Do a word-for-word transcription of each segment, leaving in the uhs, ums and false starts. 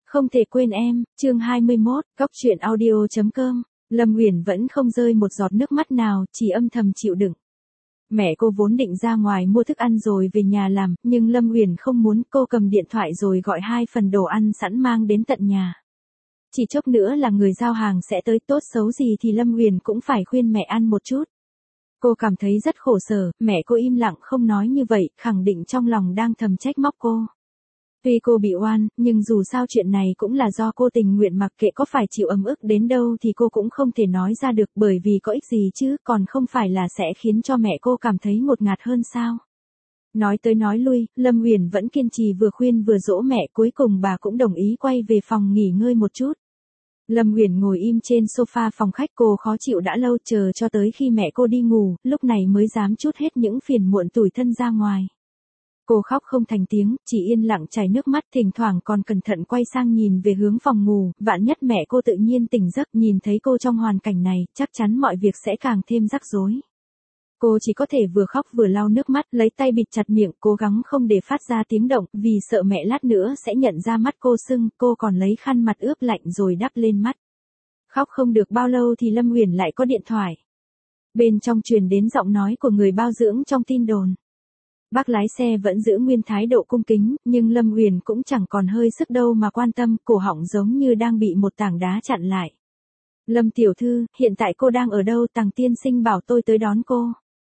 Không thể quên em, chương hai mươi mốt, góc truyện audio chấm com. Lâm Uyển vẫn không rơi một giọt nước mắt nào, chỉ âm thầm chịu đựng. Mẹ cô vốn định ra ngoài mua thức ăn rồi về nhà làm, nhưng Lâm Uyển không muốn, cô cầm điện thoại rồi gọi hai phần đồ ăn sẵn mang đến tận nhà. Chỉ chốc nữa là người giao hàng sẽ tới, tốt xấu gì thì Lâm Uyển cũng phải khuyên mẹ ăn một chút. Cô cảm thấy rất khổ sở, mẹ cô im lặng không nói như vậy, khẳng định trong lòng đang thầm trách móc cô. Tuy cô bị oan, nhưng dù sao chuyện này cũng là do cô tình nguyện, mặc kệ có phải chịu ấm ức đến đâu thì cô cũng không thể nói ra được, bởi vì có ích gì chứ, còn không phải là sẽ khiến cho mẹ cô cảm thấy ngột ngạt hơn sao. Nói tới nói lui, Lâm Uyển vẫn kiên trì vừa khuyên vừa dỗ mẹ, cuối cùng bà cũng đồng ý quay về phòng nghỉ ngơi một chút. Lâm Uyển ngồi im trên sofa phòng khách, cô khó chịu đã lâu, chờ cho tới khi mẹ cô đi ngủ, lúc này mới dám trút hết những phiền muộn tủi thân ra ngoài. Cô khóc không thành tiếng, chỉ yên lặng chảy nước mắt, thỉnh thoảng còn cẩn thận quay sang nhìn về hướng phòng ngủ, vạn nhất mẹ cô tự nhiên tỉnh giấc nhìn thấy cô trong hoàn cảnh này, chắc chắn mọi việc sẽ càng thêm rắc rối. Cô chỉ có thể vừa khóc vừa lau nước mắt, lấy tay bịt chặt miệng, cố gắng không để phát ra tiếng động, vì sợ mẹ lát nữa sẽ nhận ra mắt cô sưng, cô còn lấy khăn mặt ướp lạnh rồi đắp lên mắt. Khóc không được bao lâu thì Lâm Uyển lại có điện thoại. Bên trong truyền đến giọng nói của người bao dưỡng trong tin đồn. Bác lái xe vẫn giữ nguyên thái độ cung kính, nhưng Lâm Uyển cũng chẳng còn hơi sức đâu mà quan tâm, cổ họng giống như đang bị một tảng đá chặn lại. Lâm tiểu thư, hiện tại cô đang ở đâu? Tằng tiên sinh bảo tôi tới đón cô.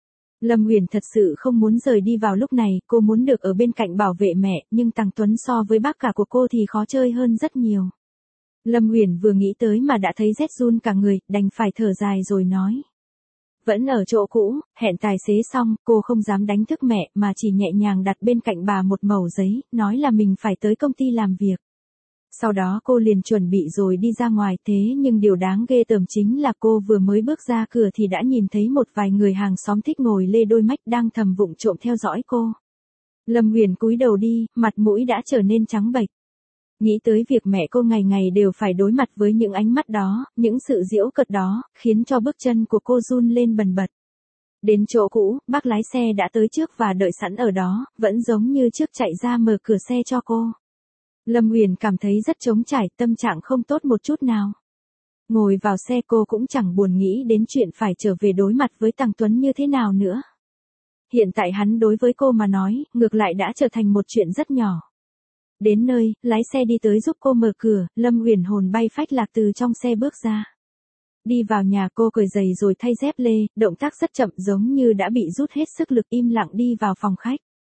Lâm Uyển thật sự không muốn rời đi vào lúc này, cô muốn được ở bên cạnh bảo vệ mẹ, nhưng Tằng Tuấn so với bác cả của cô thì khó chơi hơn rất nhiều. Lâm Uyển vừa nghĩ tới mà đã thấy rét run cả người, đành phải thở dài rồi nói. Vẫn ở chỗ cũ, hẹn tài xế xong, cô không dám đánh thức mẹ mà chỉ nhẹ nhàng đặt bên cạnh bà một mẩu giấy, nói là mình phải tới công ty làm việc. Sau đó cô liền chuẩn bị rồi đi ra ngoài, thế nhưng điều đáng ghê tởm chính là cô vừa mới bước ra cửa thì đã nhìn thấy một vài người hàng xóm thích ngồi lê đôi mách đang thầm vụng trộm theo dõi cô. Lâm Uyển cúi đầu đi, mặt mũi đã trở nên trắng bệch. Nghĩ tới việc mẹ cô ngày ngày đều phải đối mặt với những ánh mắt đó, những sự giễu cợt đó, khiến cho bước chân của cô run lên bần bật. Đến chỗ cũ, bác lái xe đã tới trước và đợi sẵn ở đó, vẫn giống như trước chạy ra mở cửa xe cho cô. Lâm Uyển cảm thấy rất trống trải, tâm trạng không tốt một chút nào. Ngồi vào xe cô cũng chẳng buồn nghĩ đến chuyện phải trở về đối mặt với Tằng Tuấn như thế nào nữa. Hiện tại hắn đối với cô mà nói, ngược lại đã trở thành một chuyện rất nhỏ. Đến nơi, lái xe đi tới giúp cô mở cửa, Lâm Uyển hồn bay phách lạc từ trong xe bước ra. Đi vào nhà, cô cởi giày rồi thay dép lê, động tác rất chậm giống như đã bị rút hết sức lực, im lặng đi vào phòng khách.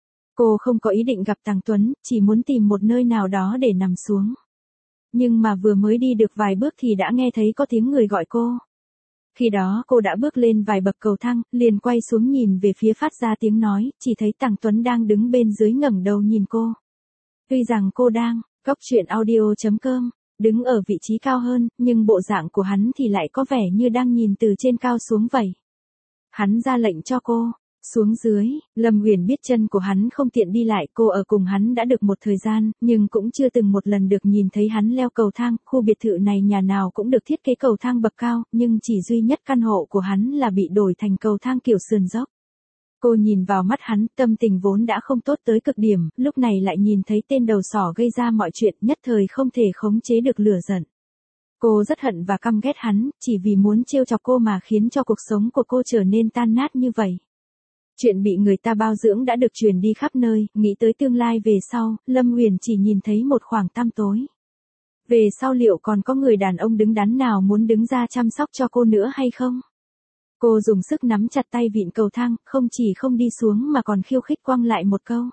Cô không có ý định gặp Tằng Tuấn, chỉ muốn tìm một nơi nào đó để nằm xuống. Nhưng mà vừa mới đi được vài bước thì đã nghe thấy có tiếng người gọi cô. Khi đó cô đã bước lên vài bậc cầu thang, liền quay xuống nhìn về phía phát ra tiếng nói, chỉ thấy Tằng Tuấn đang đứng bên dưới ngẩng đầu nhìn cô. Tuy rằng cô đang, góc truyện audio chấm com, đứng ở vị trí cao hơn, nhưng bộ dạng của hắn thì lại có vẻ như đang nhìn từ trên cao xuống vậy. Hắn ra lệnh cho cô, xuống dưới. Lâm Uyển biết chân của hắn không tiện đi lại, cô ở cùng hắn đã được một thời gian, nhưng cũng chưa từng một lần được nhìn thấy hắn leo cầu thang, khu biệt thự này nhà nào cũng được thiết kế cầu thang bậc cao, nhưng chỉ duy nhất căn hộ của hắn là bị đổi thành cầu thang kiểu sườn dốc. Cô nhìn vào mắt hắn, tâm tình vốn đã không tốt tới cực điểm, lúc này lại nhìn thấy tên đầu sỏ gây ra mọi chuyện, nhất thời không thể khống chế được lửa giận. Cô rất hận và căm ghét hắn, chỉ vì muốn trêu chọc cô mà khiến cho cuộc sống của cô trở nên tan nát như vậy. Chuyện bị người ta bao dưỡng đã được truyền đi khắp nơi, nghĩ tới tương lai về sau, Lâm Uyển chỉ nhìn thấy một khoảng tăm tối. Về sau liệu còn có người đàn ông đứng đắn nào muốn đứng ra chăm sóc cho cô nữa hay không? Cô dùng sức nắm chặt tay vịn cầu thang, không chỉ không đi xuống mà còn khiêu khích quăng lại một câu.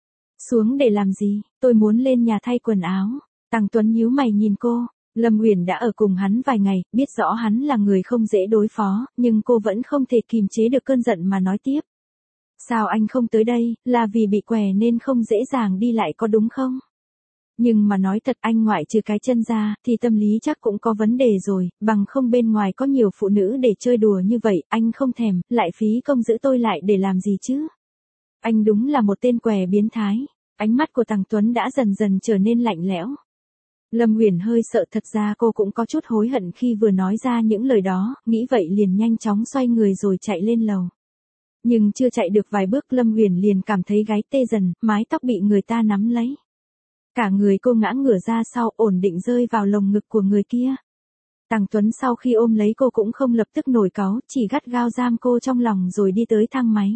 Xuống để làm gì, tôi muốn lên nhà thay quần áo. Tằng Tuấn nhíu mày nhìn cô. Lâm Uyển đã ở cùng hắn vài ngày, biết rõ hắn là người không dễ đối phó, nhưng cô vẫn không thể kìm chế được cơn giận mà nói tiếp. Sao anh không tới đây, là vì bị què nên không dễ dàng đi lại có đúng không? Nhưng mà nói thật, anh ngoại trừ cái chân ra, thì tâm lý chắc cũng có vấn đề rồi, bằng không bên ngoài có nhiều phụ nữ để chơi đùa như vậy, anh không thèm, lại phí công giữ tôi lại để làm gì chứ? Anh đúng là một tên què biến thái. Ánh mắt của Tằng Tuấn đã dần dần trở nên lạnh lẽo. Lâm Uyển hơi sợ, thật ra cô cũng có chút hối hận khi vừa nói ra những lời đó, nghĩ vậy liền nhanh chóng xoay người rồi chạy lên lầu. Nhưng chưa chạy được vài bước Lâm Uyển liền cảm thấy gáy tê dần, mái tóc bị người ta nắm lấy. Cả người cô ngã ngửa ra sau, ổn định rơi vào lồng ngực của người kia. Tằng Tuấn sau khi ôm lấy cô cũng không lập tức nổi cáu, chỉ gắt gao giam cô trong lòng rồi đi tới thang máy.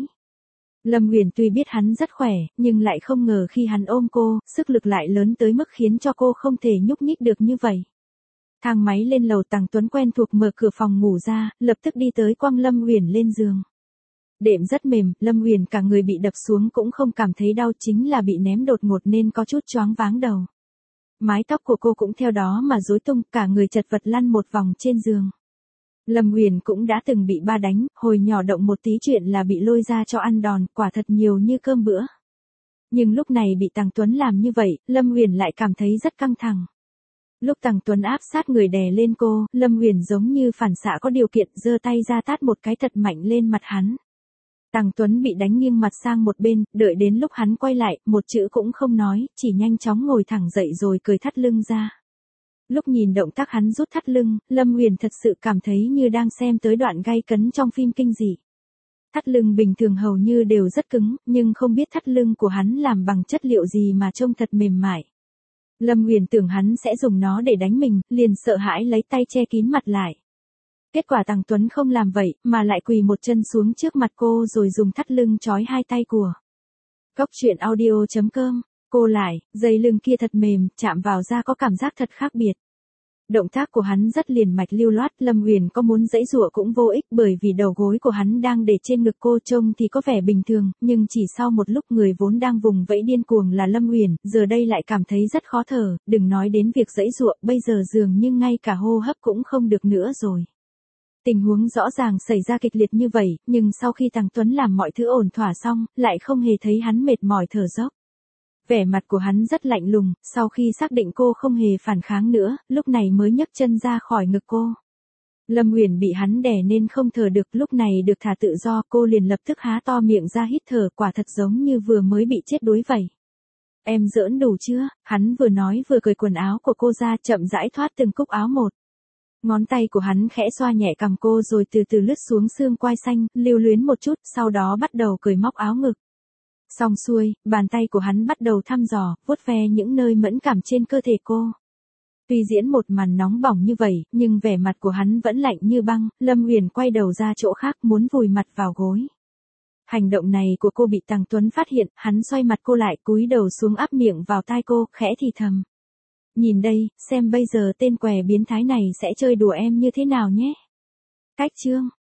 Lâm Huyền tuy biết hắn rất khỏe, nhưng lại không ngờ khi hắn ôm cô, sức lực lại lớn tới mức khiến cho cô không thể nhúc nhích được như vậy. Thang máy lên lầu, Tằng Tuấn quen thuộc mở cửa phòng ngủ ra, lập tức đi tới quăng Lâm Huyền lên giường. Đệm rất mềm, Lâm Huyền cả người bị đập xuống cũng không cảm thấy đau, chính là bị ném đột ngột nên có chút choáng váng đầu. Mái tóc của cô cũng theo đó mà rối tung, cả người chật vật lăn một vòng trên giường. Lâm Huyền cũng đã từng bị ba đánh, hồi nhỏ động một tí chuyện là bị lôi ra cho ăn đòn, quả thật nhiều như cơm bữa. Nhưng lúc này bị Tằng Tuấn làm như vậy, Lâm Huyền lại cảm thấy rất căng thẳng. Lúc Tằng Tuấn áp sát người đè lên cô, Lâm Huyền giống như phản xạ có điều kiện giơ tay ra tát một cái thật mạnh lên mặt hắn. Tằng Tuấn bị đánh nghiêng mặt sang một bên, đợi đến lúc hắn quay lại, một chữ cũng không nói, chỉ nhanh chóng ngồi thẳng dậy rồi cởi thắt lưng ra. Lúc nhìn động tác hắn rút thắt lưng, Lâm Huyền thật sự cảm thấy như đang xem tới đoạn gay cấn trong phim kinh dị. Thắt lưng bình thường hầu như đều rất cứng, nhưng không biết thắt lưng của hắn làm bằng chất liệu gì mà trông thật mềm mại. Lâm Huyền tưởng hắn sẽ dùng nó để đánh mình, liền sợ hãi lấy tay che kín mặt lại. Kết quả Tằng Tuấn không làm vậy, mà lại quỳ một chân xuống trước mặt cô rồi dùng thắt lưng trói hai tay của. Cốc truyện audio chấm com, cô lại, dây lưng kia thật mềm, chạm vào da có cảm giác thật khác biệt. Động tác của hắn rất liền mạch lưu loát, Lâm Huyền có muốn giãy giụa cũng vô ích bởi vì đầu gối của hắn đang để trên ngực cô, trông thì có vẻ bình thường, nhưng chỉ sau một lúc người vốn đang vùng vẫy điên cuồng là Lâm Huyền, giờ đây lại cảm thấy rất khó thở, đừng nói đến việc giãy giụa, bây giờ dường như ngay cả hô hấp cũng không được nữa rồi. Tình huống rõ ràng xảy ra kịch liệt như vậy, nhưng sau khi Tằng Tuấn làm mọi thứ ổn thỏa xong, lại không hề thấy hắn mệt mỏi thở dốc. Vẻ mặt của hắn rất lạnh lùng, sau khi xác định cô không hề phản kháng nữa, lúc này mới nhấc chân ra khỏi ngực cô. Lâm Huyền bị hắn đè nên không thở được, lúc này được thả tự do, cô liền lập tức há to miệng ra hít thở, quả thật giống như vừa mới bị chết đuối vậy. Em giỡn đủ chưa? Hắn vừa nói vừa cởi quần áo của cô ra, chậm rãi thoát từng cúc áo một. Ngón tay của hắn khẽ xoa nhẹ cằm cô rồi từ từ lướt xuống xương quai xanh, lưu luyến một chút, sau đó bắt đầu cởi móc áo ngực. Xong xuôi, bàn tay của hắn bắt đầu thăm dò, vuốt ve những nơi mẫn cảm trên cơ thể cô. Tuy diễn một màn nóng bỏng như vậy, nhưng vẻ mặt của hắn vẫn lạnh như băng, Lâm Huyền quay đầu ra chỗ khác muốn vùi mặt vào gối. Hành động này của cô bị Tằng Tuấn phát hiện, hắn xoay mặt cô lại, cúi đầu xuống áp miệng vào tai cô, khẽ thì thầm. Nhìn đây, xem bây giờ tên què biến thái này sẽ chơi đùa em như thế nào nhé. Cách chương